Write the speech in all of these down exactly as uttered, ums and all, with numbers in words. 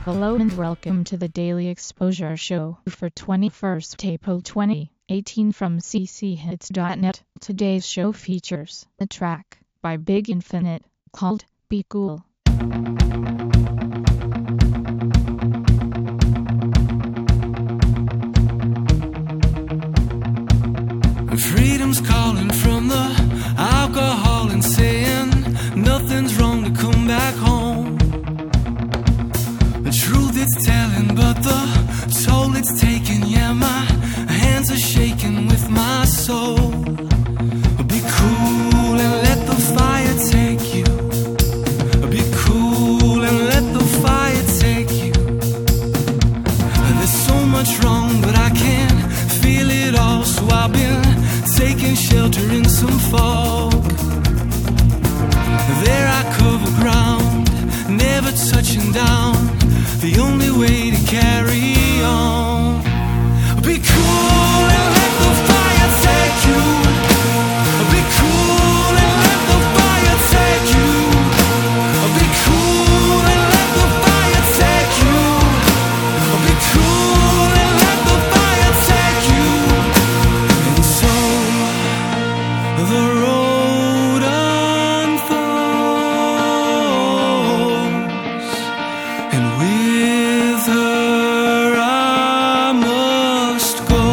Hello and welcome to the Daily Exposure Show for twenty-first April twenty eighteen from c c hits dot net. Today's show features a track by Big Infinite called Be Cool. Freedom's calling from the alcohol and saying nothing's wrong to come back home. The truth it's telling, but the toll it's taking. Yeah, my hands are shaking with my soul. Be cool and let the fire take you. Be cool and let the fire take you. There's so much wrong, but I can't feel it all, so I've been taking shelter in some fog. There I cover ground, never touching down. The only way to carry on. Be cool and let the fire take you. Be cool and let the fire take you. Be cool and let the fire take you. Be cool and let the fire take you. And so the road unfolds, and with her I must go.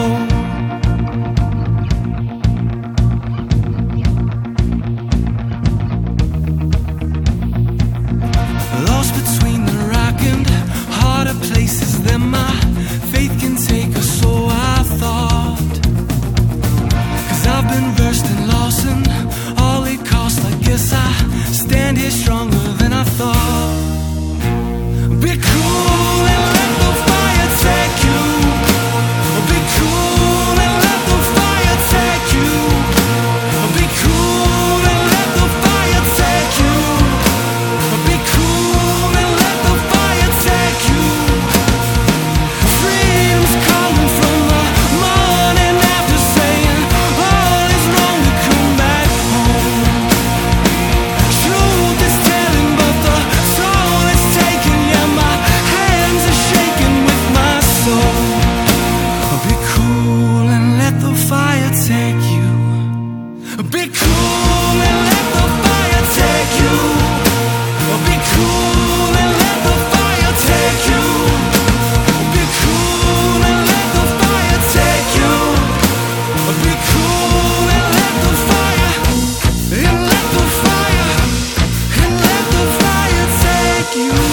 Lost between the rock and harder places than my faith can take us, so I thought. Cause I've been versed and lost and all it costs. I guess I stand here stronger than I thought. Be cool and let the fire take you. Be cool and let the fire take you. Be cool and let the fire take you. Be cool and let the fire take you. Freedom's calling from the morning after, saying all is wrong to come back home. Truth is telling, but the soul is taking. Yeah, my hands are shaking with my soul. Be cool and let the fire take you. Be cool and let the fire take you. Be cool and let the fire take you. Be cool and let the fire take you. Be cool and let the fire, and let the fire, and let the fire take you.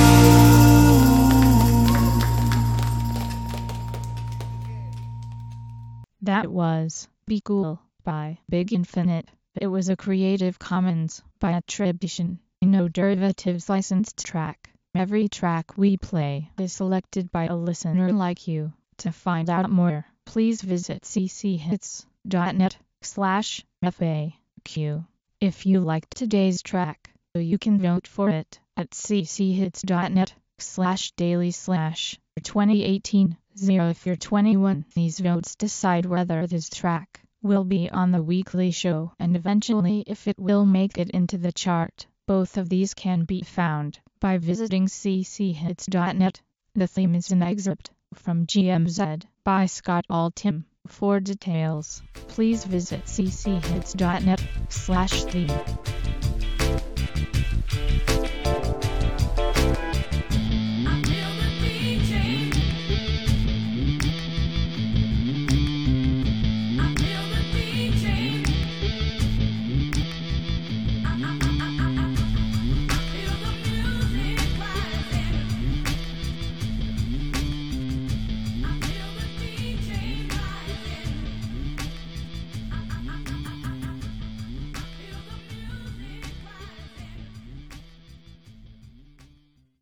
That was Be Cool by Big Infinite. It was a Creative Commons by attribution, no derivatives licensed track. Every track we play is selected by a listener like you. To find out more, please visit c c hits dot net slash F A Q. If you liked today's track, you can vote for it at c c hits dot net slash daily slash twenty eighteen zero if you're twenty-one. These votes decide whether this track will be on the weekly show and eventually if it will make it into the chart. Both of these can be found by visiting c c hits dot net. The theme is an excerpt from G M Z by Scott Altham. For details, please visit c c hits dot net slash theme.